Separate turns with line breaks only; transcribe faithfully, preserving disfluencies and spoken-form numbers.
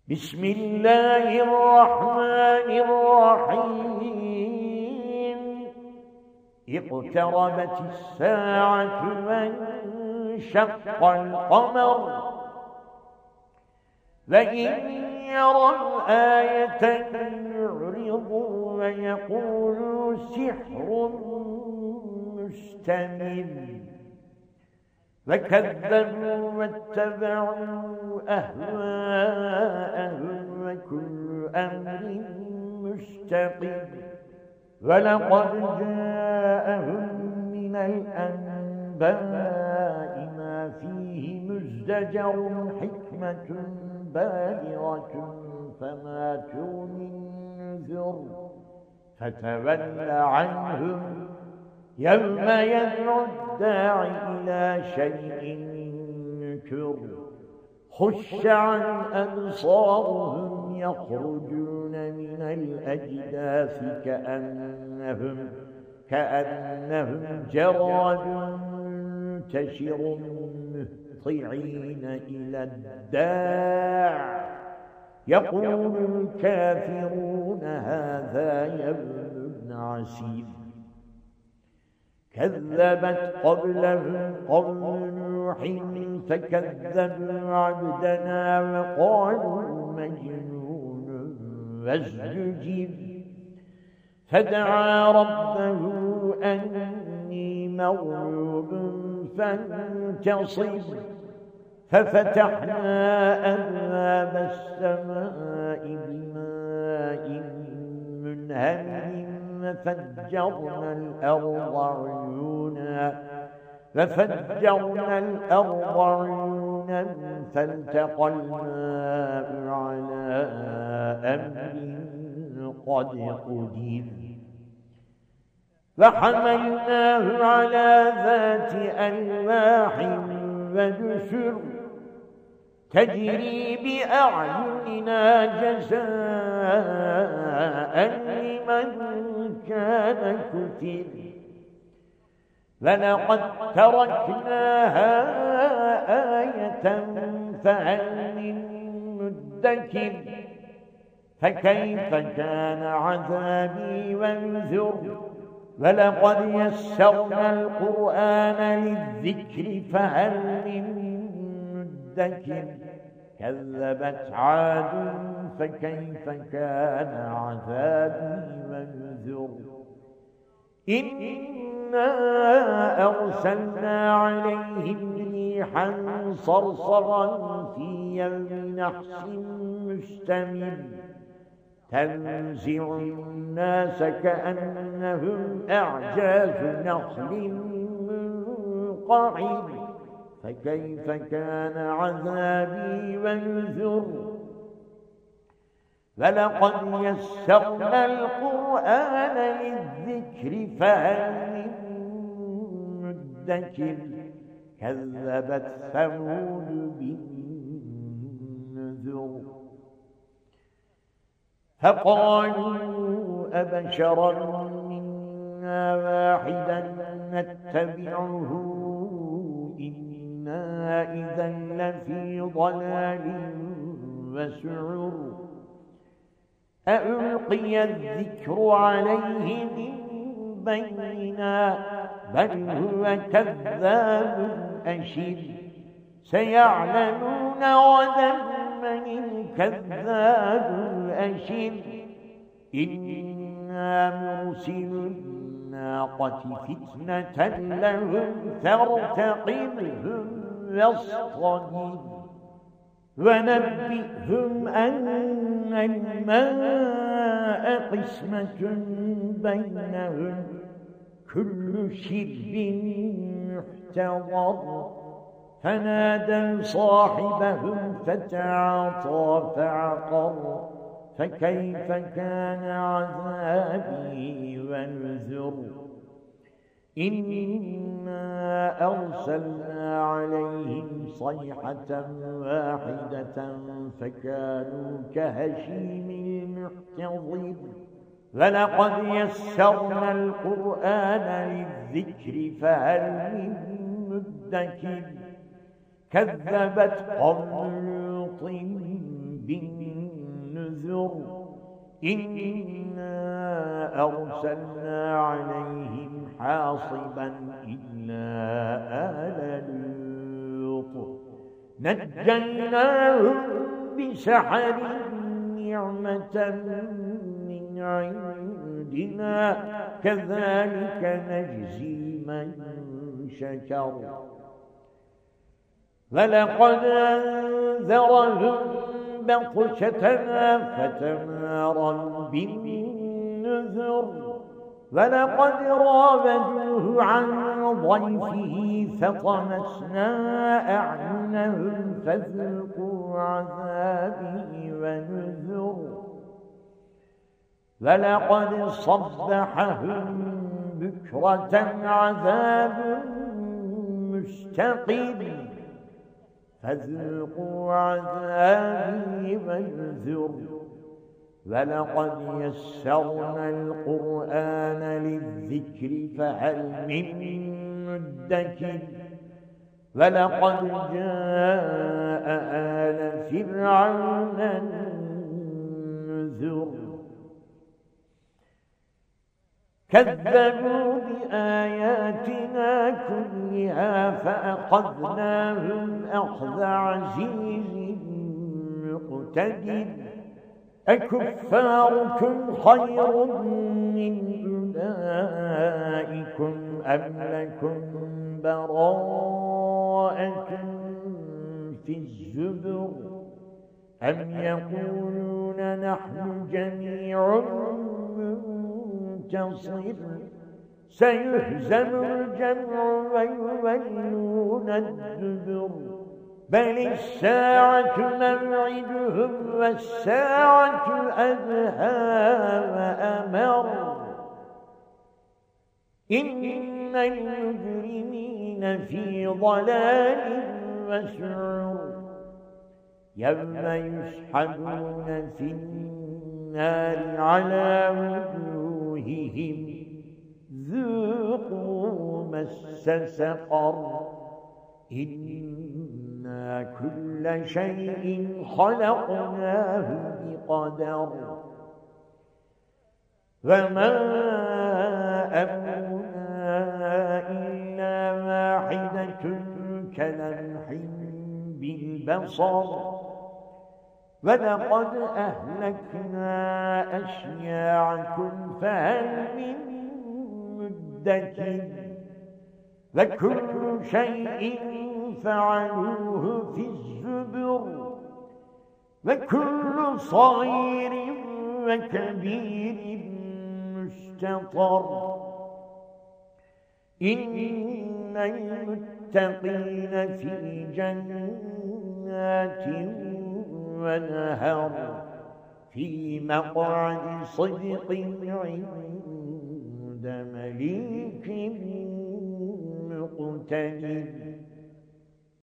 بسم الله الرحمن الرحيم اقتربت الساعة وانشق القمر وإن يروا آية يعرضوا ويقولوا سحر مستمر وكذبوا واتبعوا أهواءهم وكل أمر مستقر ولقد جاءهم من الأنباء ما فيه مزدجر حكمة بالغة فما تغني النذر فتول عنهم يوم يدعو الداعي إلى شيء نكر خش عن أبصارهم يخرجون من الأجداث كأنهم كأنهم جراد منتشر مهطعين إلى الداع يقول الكافرون هذا يوم عسير كذبت قبلهم قوم نوح فكذبوا عبدنا وقالوا مجنون وازدجر فدعا ربه أني مغلوب فانتصر ففتحنا أبواب السماء بماء منهمر ففجرنا الأرض عيونا ففجرنا الأرض عيونا فالتقى الماء على أمر قد قدر فحملناه على ذات ألواح ودسر تجري بأعيننا جزاء لمن كان كفر ولقد تركناها آية فهل من مدكر فكيف كان عذابي ونذر ولقد يسرنا القرآن للذكر فهل من مدكر كذبت عاد فكيف كان عذابي ونذر إنا أرسلنا عليهم ريحا صرصرا في يوم نحس مستمر تنزع الناس كأنهم أعجاز نخل منقعر فكيف كان عذابي ونذر ولقد يسرنا القرآن للذكر فهل من مدكر كذبت ثمود بالنذر فقالوا أبشرا منا واحدا نتبعه إنا إذا لفي ضلال وسعر ألقي الذكر عليه من بيننا بل هو كذاب أشر سيعلمون غدا من الكذاب الأشر إنا مرسل الناقة فتنة لهم فارتقبهم واصطبر ونبئهم أن الماء قسمة بينهم كل شرب محتضر فنادوا صاحبهم فتعاطى فعقر فكيف كان عذابي ونذر إنا أرسلنا عليهم صيحة واحدة فكانوا كهشيم المحتضر ولقد يسرنا القرآن للذكر فهل من مدكر كذبت قوم لوط بالنذر إنا أرسلنا عليهم حاصبا إلا آل لوط نجيناهم بسحر نعمة من عندنا كذلك نجزي من شكر ولقد أنذرهم بطشتنا فتماروا بالنذر ولقد راودوه عن ضيفه فطمسنا أعينهم فذوقوا عذابي ونذر ولقد صبحهم بكرة عذاب مستقيم فذوقوا عذابي ونذر ولقد يسرنا القرآن للذكر فهل من مدكر ولقد جاء آل فرعون النذر كذبوا بآياتنا كلها فأخذناهم أخذ عزيز مقتدر أكفاركم خير من أولئكم أم لكم براءة في الزبر أم يقولون نحن جميع منتصر سيهزم الجمع ويولون الدبر بل الساعة موعدهم والساعة أدهى وأمر إن المجرمين في ضلال وسعر يوم يسحبون في النار على وجوههم ذوقوا مس سقر إنا كل شيء خلقناه بقدر وما أمرنا إلا واحدة كلمح بالبصر ولقد أهلكنا أشياعكم فهل من مدكر وكل شيء فعلوه في الزبر وكل صغير وكبير مستطر إن المتقين في جنات ونهر في مقعد صدق عند مليك مقتدر